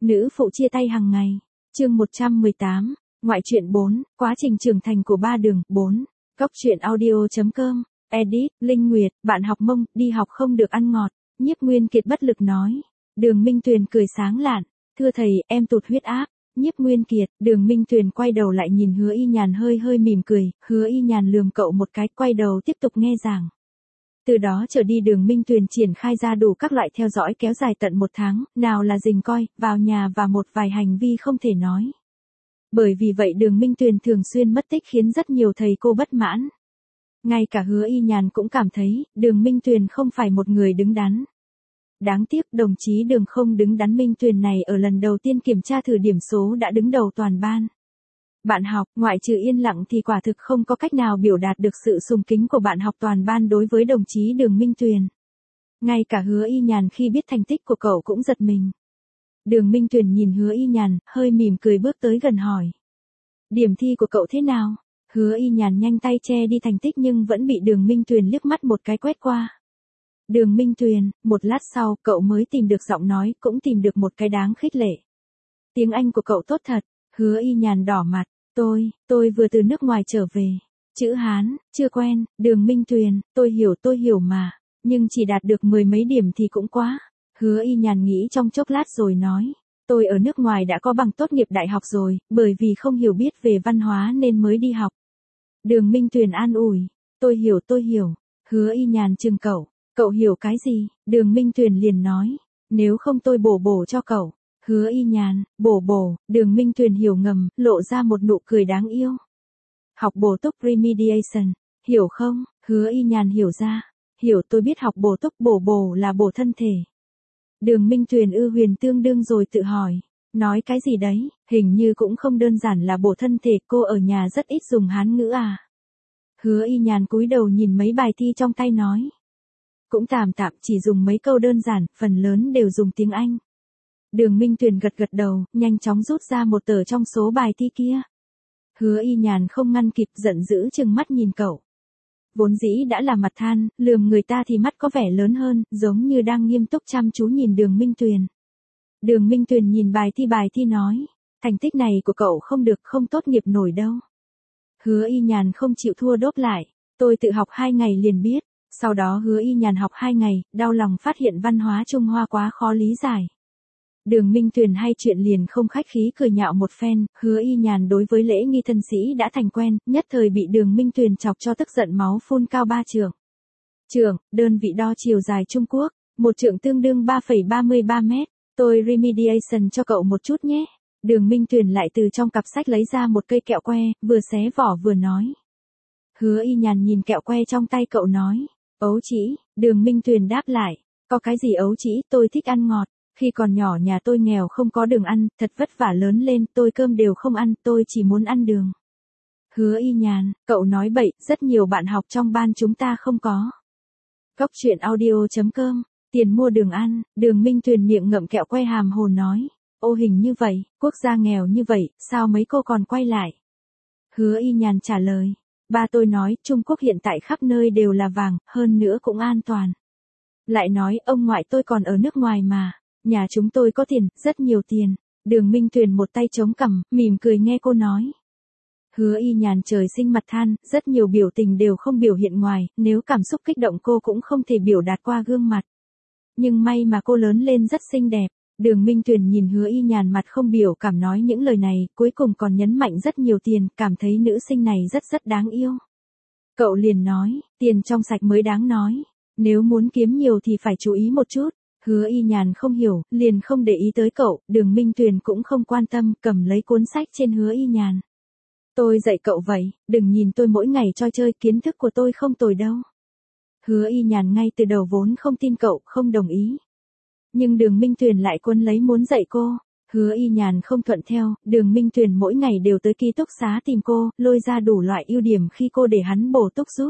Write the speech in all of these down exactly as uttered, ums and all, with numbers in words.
Nữ phụ chia tay hàng ngày. Chương một trăm mười tám, ngoại truyện bốn, quá trình trưởng thành của ba Đường, bốn. Góc truyện audio chấm com, edit, Linh Nguyệt, bạn học Mông, đi học không được ăn ngọt. Nhiếp Nguyên Kiệt bất lực nói. Đường Minh Tuyền cười sáng lạn, thưa thầy, em tụt huyết áp. Nhiếp Nguyên Kiệt, Đường Minh Tuyền quay đầu lại nhìn Hứa Y Nhàn hơi hơi mỉm cười, Hứa Y Nhàn lườm cậu một cái, quay đầu tiếp tục nghe giảng. Từ đó trở đi Đường Minh Tuyền triển khai ra đủ các loại theo dõi kéo dài tận một tháng, nào là rình coi, vào nhà và một vài hành vi không thể nói. Bởi vì vậy Đường Minh Tuyền thường xuyên mất tích khiến rất nhiều thầy cô bất mãn. Ngay cả Hứa Y Nhàn cũng cảm thấy, Đường Minh Tuyền không phải một người đứng đắn. Đáng tiếc đồng chí Đường không đứng đắn Minh Tuyền này ở lần đầu tiên kiểm tra thử điểm số đã đứng đầu toàn ban. Bạn học, ngoại trừ yên lặng thì quả thực không có cách nào biểu đạt được sự sùng kính của bạn học toàn ban đối với đồng chí Đường Minh Tuyền. Ngay cả Hứa Y Nhàn khi biết thành tích của cậu cũng giật mình. Đường Minh Tuyền nhìn Hứa Y Nhàn, hơi mỉm cười bước tới gần hỏi. Điểm thi của cậu thế nào? Hứa Y Nhàn nhanh tay che đi thành tích nhưng vẫn bị Đường Minh Tuyền liếc mắt một cái quét qua. Đường Minh Tuyền, một lát sau cậu mới tìm được giọng nói, cũng tìm được một cái đáng khích lệ. Tiếng Anh của cậu tốt thật. Hứa Y Nhàn đỏ mặt. Tôi, tôi vừa từ nước ngoài trở về. Chữ Hán, chưa quen. Đường Minh Tuyền, tôi hiểu tôi hiểu mà. Nhưng chỉ đạt được mười mấy điểm thì cũng quá. Hứa Y Nhàn nghĩ trong chốc lát rồi nói. Tôi ở nước ngoài đã có bằng tốt nghiệp đại học rồi, bởi vì không hiểu biết về văn hóa nên mới đi học. Đường Minh Tuyền an ủi. Tôi hiểu tôi hiểu. Hứa Y Nhàn chừng cậu. Cậu hiểu cái gì? Đường Minh Tuyền liền nói. Nếu không tôi bổ bổ cho cậu. Hứa Y Nhàn, bổ bổ, Đường Minh Tuyền hiểu ngầm, lộ ra một nụ cười đáng yêu. Học bổ túc remediation, hiểu không? Hứa Y Nhàn hiểu ra. Hiểu, tôi biết học bổ túc, bổ bổ là bổ thân thể. Đường Minh Tuyền ư huyền tương đương rồi tự hỏi. Nói cái gì đấy, hình như cũng không đơn giản là bổ thân thể, cô ở nhà rất ít dùng Hán ngữ à? Hứa Y Nhàn cúi đầu nhìn mấy bài thi trong tay nói. Cũng tạm tạm, chỉ dùng mấy câu đơn giản, phần lớn đều dùng tiếng Anh. Đường Minh Tuyền gật gật đầu, nhanh chóng rút ra một tờ trong số bài thi kia. Hứa Y Nhàn không ngăn kịp, giận dữ chừng mắt nhìn cậu. Vốn dĩ đã là mặt than, lườm người ta thì mắt có vẻ lớn hơn, giống như đang nghiêm túc chăm chú nhìn Đường Minh Tuyền. Đường Minh Tuyền nhìn bài thi bài thi nói, thành tích này của cậu không được, không tốt nghiệp nổi đâu. Hứa Y Nhàn không chịu thua đốp lại, tôi tự học hai ngày liền biết. Sau đó Hứa Y Nhàn học hai ngày, đau lòng phát hiện văn hóa Trung Hoa quá khó lý giải. Đường Minh Tuyền hay chuyện liền không khách khí cười nhạo một phen, Hứa Y Nhàn đối với lễ nghi thân sĩ đã thành quen, nhất thời bị Đường Minh Tuyền chọc cho tức giận máu phun cao ba trượng. Trượng, đơn vị đo chiều dài Trung Quốc, một trượng tương đương ba phẩy ba mươi ba mét, tôi remediation cho cậu một chút nhé. Đường Minh Tuyền lại từ trong cặp sách lấy ra một cây kẹo que, vừa xé vỏ vừa nói. Hứa Y Nhàn nhìn kẹo que trong tay cậu nói. Ấu trĩ, Đường Minh Tuyền đáp lại, có cái gì ấu trĩ, tôi thích ăn ngọt, khi còn nhỏ nhà tôi nghèo không có đường ăn, thật vất vả lớn lên, tôi cơm đều không ăn, tôi chỉ muốn ăn đường. Hứa Y Nhàn, cậu nói bậy, rất nhiều bạn học trong ban chúng ta không có. Góc truyện audio chấm com, tiền mua đường ăn, Đường Minh Tuyền miệng ngậm kẹo que hàm hồ nói, ô hình như vậy, quốc gia nghèo như vậy, sao mấy cô còn quay lại? Hứa Y Nhàn trả lời. Ba tôi nói, Trung Quốc hiện tại khắp nơi đều là vàng, hơn nữa cũng an toàn. Lại nói, ông ngoại tôi còn ở nước ngoài mà, nhà chúng tôi có tiền, rất nhiều tiền. Đường Minh Tuyền một tay chống cằm, mỉm cười nghe cô nói. Hứa Y Nhàn trời sinh mặt than, rất nhiều biểu tình đều không biểu hiện ngoài, nếu cảm xúc kích động cô cũng không thể biểu đạt qua gương mặt. Nhưng may mà cô lớn lên rất xinh đẹp. Đường Minh Tuyền nhìn Hứa Y Nhàn mặt không biểu cảm nói những lời này, cuối cùng còn nhấn mạnh rất nhiều tiền, cảm thấy nữ sinh này rất rất đáng yêu. Cậu liền nói, tiền trong sạch mới đáng nói, nếu muốn kiếm nhiều thì phải chú ý một chút. Hứa Y Nhàn không hiểu, liền không để ý tới cậu, Đường Minh Tuyền cũng không quan tâm, cầm lấy cuốn sách trên Hứa Y Nhàn. Tôi dạy cậu vậy, đừng nhìn tôi mỗi ngày cho chơi, kiến thức của tôi không tồi đâu. Hứa Y Nhàn ngay từ đầu vốn không tin cậu, không đồng ý. Nhưng Đường Minh Tuyền lại cuốn lấy muốn dạy cô. Hứa Y Nhàn không thuận theo, Đường Minh Tuyền mỗi ngày đều tới ký túc xá tìm cô, lôi ra đủ loại ưu điểm khi cô để hắn bổ túc giúp.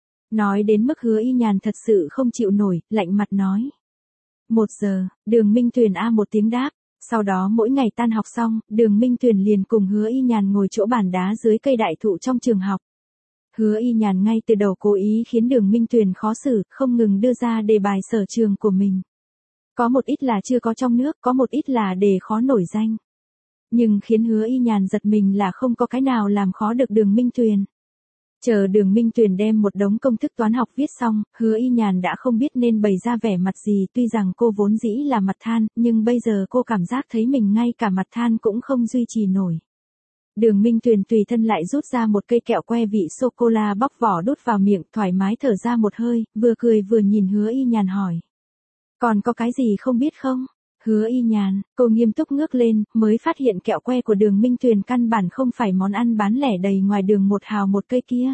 Nói đến mức Hứa Y Nhàn thật sự không chịu nổi, lạnh mặt nói. Một giờ, Đường Minh Tuyền a một tiếng đáp. Sau đó mỗi ngày tan học xong, Đường Minh Tuyền liền cùng Hứa Y Nhàn ngồi chỗ bàn đá dưới cây đại thụ trong trường học. Hứa Y Nhàn ngay từ đầu cố ý khiến Đường Minh Tuyền khó xử, không ngừng đưa ra đề bài sở trường của mình. Có một ít là chưa có trong nước, có một ít là đề khó nổi danh. Nhưng khiến Hứa Y Nhàn giật mình là không có cái nào làm khó được Đường Minh Tuyền. Chờ Đường Minh Tuyền đem một đống công thức toán học viết xong, Hứa Y Nhàn đã không biết nên bày ra vẻ mặt gì, tuy rằng cô vốn dĩ là mặt than, nhưng bây giờ cô cảm giác thấy mình ngay cả mặt than cũng không duy trì nổi. Đường Minh Tuyền tùy thân lại rút ra một cây kẹo que vị sô-cô-la bóc vỏ đút vào miệng, thoải mái thở ra một hơi, vừa cười vừa nhìn Hứa Y Nhàn hỏi. Còn có cái gì không biết không? Hứa Y Nhàn, cô nghiêm túc ngước lên, mới phát hiện kẹo que của Đường Minh Tuyền căn bản không phải món ăn bán lẻ đầy ngoài đường một hào một cây kia.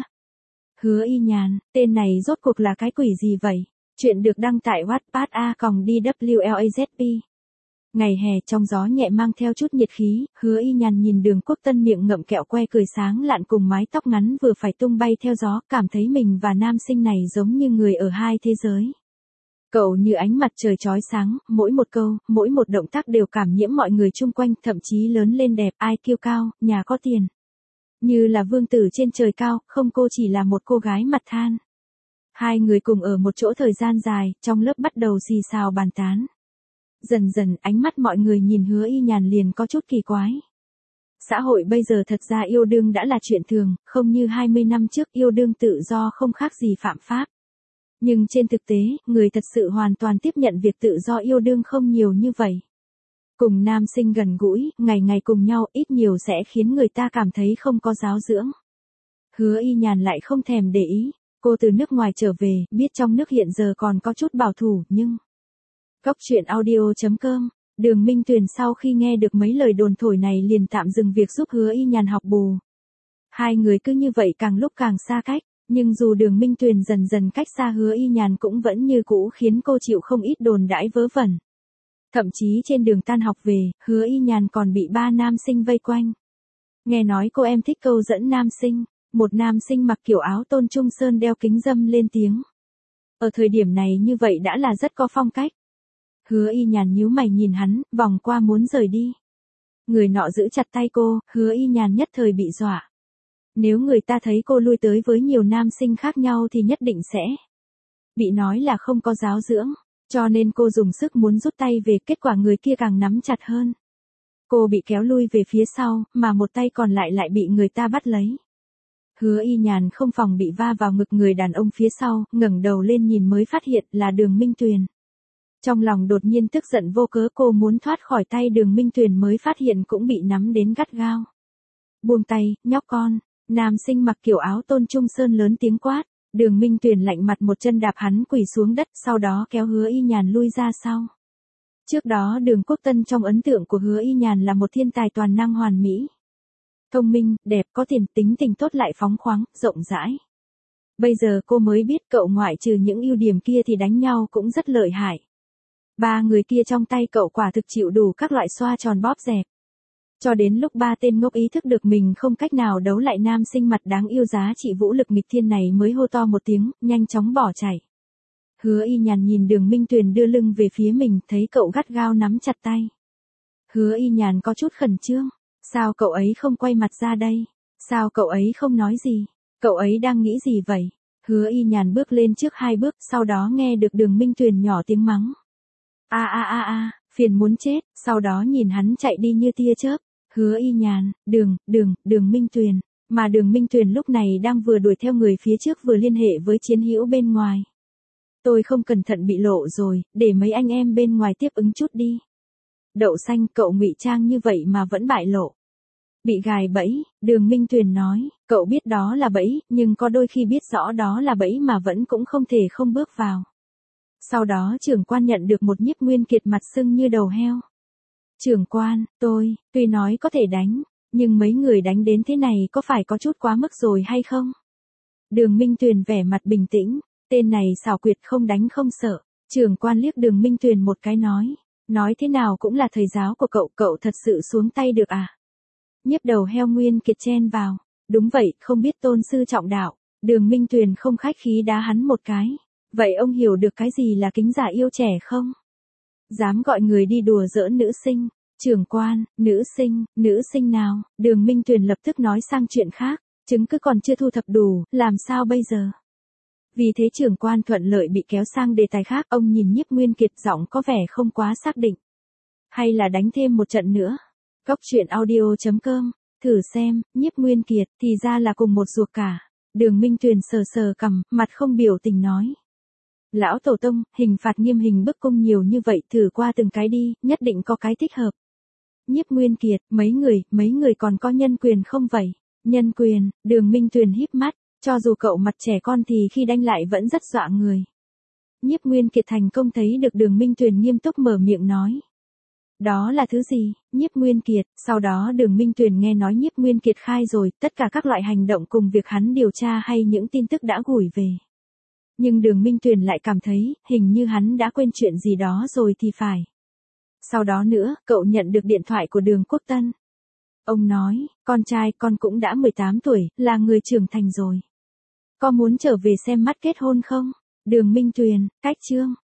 Hứa Y Nhàn, tên này rốt cuộc là cái quỷ gì vậy? Chuyện được đăng tại Wattpad a còng đê vê lờ a zét pê. Ngày hè trong gió nhẹ mang theo chút nhiệt khí, Hứa Y Nhàn nhìn Đường Quốc Tân miệng ngậm kẹo que cười sáng lạn cùng mái tóc ngắn vừa phải tung bay theo gió, cảm thấy mình và nam sinh này giống như người ở hai thế giới. Cậu như ánh mặt trời chói sáng, mỗi một câu, mỗi một động tác đều cảm nhiễm mọi người chung quanh, thậm chí lớn lên đẹp, ai kiêu cao, nhà có tiền. Như là vương tử trên trời cao, không cô chỉ là một cô gái mặt than. Hai người cùng ở một chỗ thời gian dài, trong lớp bắt đầu xì xào bàn tán. Dần dần ánh mắt mọi người nhìn Hứa Y Nhàn liền có chút kỳ quái. Xã hội bây giờ thật ra yêu đương đã là chuyện thường, không như hai mươi năm trước yêu đương tự do không khác gì phạm pháp. Nhưng trên thực tế, người thật sự hoàn toàn tiếp nhận việc tự do yêu đương không nhiều như vậy. Cùng nam sinh gần gũi, ngày ngày cùng nhau ít nhiều sẽ khiến người ta cảm thấy không có giáo dưỡng. Hứa Y Nhàn lại không thèm để ý, cô từ nước ngoài trở về, biết trong nước hiện giờ còn có chút bảo thủ, nhưng... Góc truyện audio chấm com, Đường Minh Tuyền sau khi nghe được mấy lời đồn thổi này liền tạm dừng việc giúp Hứa Y Nhàn học bù. Hai người cứ như vậy càng lúc càng xa cách. Nhưng dù Đường Minh Tuyền dần dần cách xa Hứa Y Nhàn cũng vẫn như cũ khiến cô chịu không ít đồn đãi vớ vẩn. Thậm chí trên đường tan học về, Hứa Y Nhàn còn bị ba nam sinh vây quanh. Nghe nói cô em thích câu dẫn nam sinh, một nam sinh mặc kiểu áo tôn trung sơn đeo kính râm lên tiếng. Ở thời điểm này như vậy đã là rất có phong cách. Hứa Y Nhàn nhíu mày nhìn hắn, vòng qua muốn rời đi. Người nọ giữ chặt tay cô, Hứa Y Nhàn nhất thời bị dọa. Nếu người ta thấy cô lui tới với nhiều nam sinh khác nhau thì nhất định sẽ bị nói là không có giáo dưỡng, cho nên cô dùng sức muốn rút tay về, kết quả người kia càng nắm chặt hơn. Cô bị kéo lui về phía sau, mà một tay còn lại lại bị người ta bắt lấy. Hứa Y Nhàn không phòng bị va vào ngực người đàn ông phía sau, ngẩng đầu lên nhìn mới phát hiện là Đường Minh Tuyền. Trong lòng đột nhiên tức giận vô cớ, cô muốn thoát khỏi tay Đường Minh Tuyền mới phát hiện cũng bị nắm đến gắt gao. Buông tay, nhóc con. Nam sinh mặc kiểu áo tôn trung sơn lớn tiếng quát, Đường Minh Tuyền lạnh mặt một chân đạp hắn quỳ xuống đất, sau đó kéo Hứa Y Nhàn lui ra sau. Trước đó Đường Quốc Tân trong ấn tượng của Hứa Y Nhàn là một thiên tài toàn năng hoàn mỹ. Thông minh, đẹp, có tiền, tính tình tốt lại phóng khoáng, rộng rãi. Bây giờ cô mới biết cậu ngoại trừ những ưu điểm kia thì đánh nhau cũng rất lợi hại. Ba người kia trong tay cậu quả thực chịu đủ các loại xoa tròn bóp dẹp. Cho đến lúc ba tên ngốc ý thức được mình không cách nào đấu lại nam sinh mặt đáng yêu giá trị vũ lực nghịch thiên này mới hô to một tiếng, nhanh chóng bỏ chạy. Hứa Y Nhàn nhìn Đường Minh Tuyền đưa lưng về phía mình, thấy cậu gắt gao nắm chặt tay. Hứa Y Nhàn có chút khẩn trương, sao cậu ấy không quay mặt ra đây? Sao cậu ấy không nói gì? Cậu ấy đang nghĩ gì vậy? Hứa Y Nhàn bước lên trước hai bước, sau đó nghe được Đường Minh Tuyền nhỏ tiếng mắng. A a a a, phiền muốn chết, sau đó nhìn hắn chạy đi như tia chớp. Hứa Y Nhàn, đường, đường, Đường Minh Tuyền, mà Đường Minh Tuyền lúc này đang vừa đuổi theo người phía trước vừa liên hệ với chiến hữu bên ngoài. Tôi không cẩn thận bị lộ rồi, để mấy anh em bên ngoài tiếp ứng chút đi. Đậu xanh, cậu ngụy trang như vậy mà vẫn bại lộ. Bị gài bẫy, Đường Minh Tuyền nói, cậu biết đó là bẫy, nhưng có đôi khi biết rõ đó là bẫy mà vẫn cũng không thể không bước vào. Sau đó trưởng quan nhận được một nhiếp nguyên kiệt mặt sưng như đầu heo. Trưởng quan, tôi, tuy nói có thể đánh, nhưng mấy người đánh đến thế này có phải có chút quá mức rồi hay không? Đường Minh Tuyền vẻ mặt bình tĩnh, tên này xảo quyệt không đánh không sợ. Trưởng quan liếc Đường Minh Tuyền một cái nói, nói thế nào cũng là thầy giáo của cậu, cậu thật sự xuống tay được à? Nhiếp đầu heo Nguyên Kiệt chen vào, đúng vậy, không biết tôn sư trọng đạo. Đường Minh Tuyền không khách khí đá hắn một cái, vậy ông hiểu được cái gì là kính già yêu trẻ không? Dám gọi người đi đùa giỡn nữ sinh, trưởng quan, nữ sinh, nữ sinh nào? Đường Minh Tuyền lập tức nói sang chuyện khác, chứng cứ còn chưa thu thập đủ, làm sao bây giờ? Vì thế trưởng quan thuận lợi bị kéo sang đề tài khác, ông nhìn Nhiếp Nguyên Kiệt giọng có vẻ không quá xác định. Hay là đánh thêm một trận nữa? Cốc truyện audio chấm com, thử xem, Nhiếp Nguyên Kiệt, thì ra là cùng một ruột cả. Đường Minh Tuyền sờ sờ cằm, mặt không biểu tình nói. Lão tổ tông, hình phạt nghiêm hình bức cung nhiều như vậy, thử qua từng cái đi, nhất định có cái thích hợp. Nhiếp Nguyên Kiệt, mấy người, mấy người còn có nhân quyền không vậy? Nhân quyền, Đường Minh Tuyền híp mắt, cho dù cậu mặt trẻ con thì khi đánh lại vẫn rất dọa người. Nhiếp Nguyên Kiệt thành công thấy được Đường Minh Tuyền nghiêm túc mở miệng nói. Đó là thứ gì? Nhiếp Nguyên Kiệt, sau đó Đường Minh Tuyền nghe nói Nhiếp Nguyên Kiệt khai rồi, tất cả các loại hành động cùng việc hắn điều tra hay những tin tức đã gửi về. Nhưng Đường Minh Tuyền lại cảm thấy, hình như hắn đã quên chuyện gì đó rồi thì phải. Sau đó nữa, cậu nhận được điện thoại của Đường Quốc Tân. Ông nói, con trai con cũng đã mười tám tuổi, là người trưởng thành rồi. Có muốn trở về xem mắt kết hôn không? Đường Minh Tuyền, cách chương.